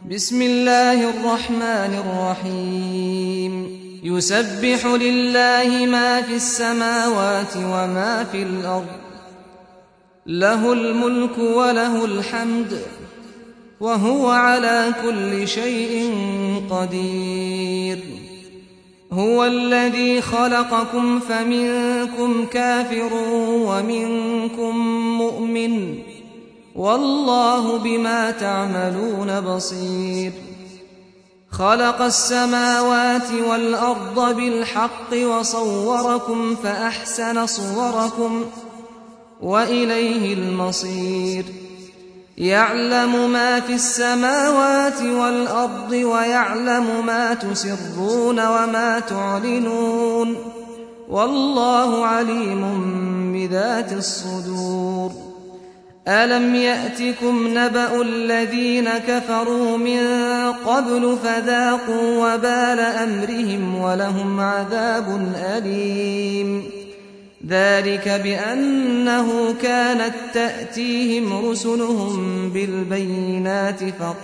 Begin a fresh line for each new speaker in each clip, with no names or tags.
بسم الله الرحمن الرحيم يسبح لله ما في السماوات وما في الأرض له الملك وله الحمد وهو على كل شيء قدير هو الذي خلقكم فمنكم كافر ومنكم مؤمن والله بما تعملون بصير خلق السماوات والأرض بالحق وصوركم فأحسن صوركم وإليه المصير يعلم ما في السماوات والأرض ويعلم ما تسرون وما تعلنون والله عليم بذات الصدور ألم يأتكم نبأ الذين كفروا من قبل فذاقوا وبال أمرهم ولهم عذاب أليم ذلك بأنه كانت تأتيهم رسلهم بالبينات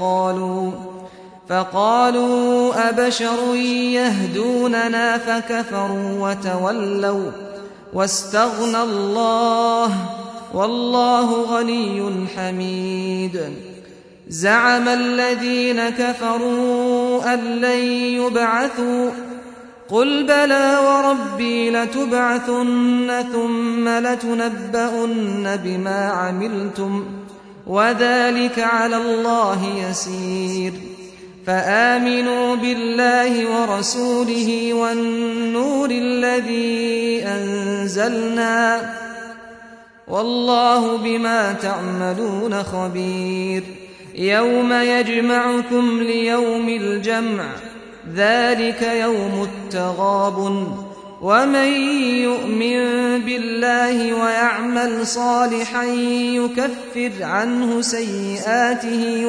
فقالوا أبشر يهدوننا فكفروا وتولوا واستغنى الله والله غني حميد زعم الذين كفروا أن لن يبعثوا قل بلى وربي لتبعثن ثم لتنبؤن بما عملتم وذلك على الله يسير فآمنوا بالله ورسوله والنور الذي أنزلنا والله بما تعملون خبير يوم يجمعكم ليوم الجمع ذلك يوم التغابن ومن يؤمن بالله ويعمل صالحا يكفر عنه سيئاته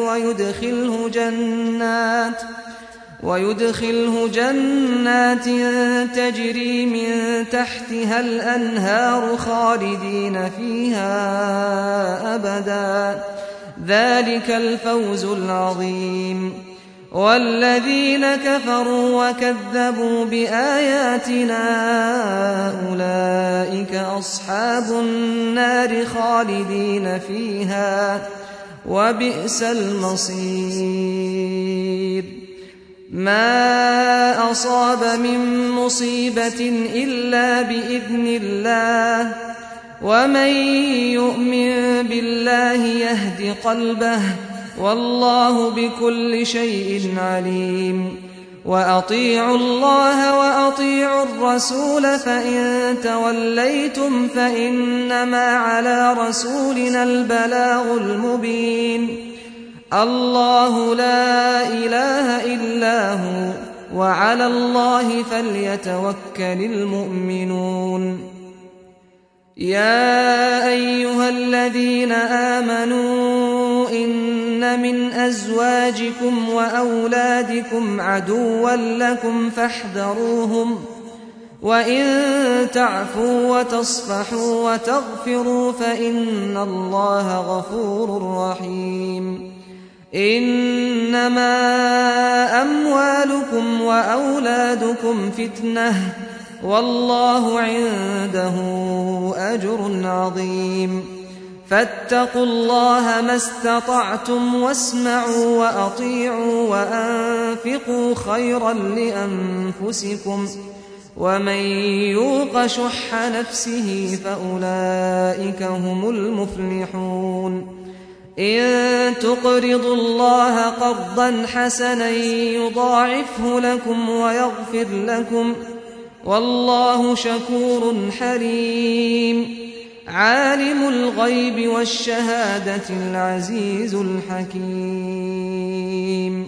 ويدخله جنات تجري من تحتها الأنهار خالدين فيها أبدا ذلك الفوز العظيم والذين كفروا وكذبوا بآياتنا أولئك أصحاب النار خالدين فيها وبئس المصير ما أصاب من مصيبة إلا بإذن الله ومن يؤمن بالله يهد قلبه والله بكل شيء عليم وأطيعوا الله وأطيعوا الرسول فإن توليتم فإنما على رسولنا البلاغ المبين الله لا إله إلا هو وعلى الله فليتوكل المؤمنون يا أيها الذين آمنوا إن من أزواجكم وأولادكم عدوا لكم فاحذروهم وإن تعفوا وتصفحوا وتغفروا فإن الله غفور رحيم إنما أموالكم وأولادكم فتنة والله عنده أجر عظيم فاتقوا الله ما استطعتم واسمعوا وأطيعوا وأنفقوا خيرا لأنفسكم ومن يوق شح نفسه فأولئك هم المفلحون إن تقرضوا الله قرضا حسنا يضاعفه لكم ويغفر لكم والله شكور حليم عالم الغيب والشهادة العزيز الحكيم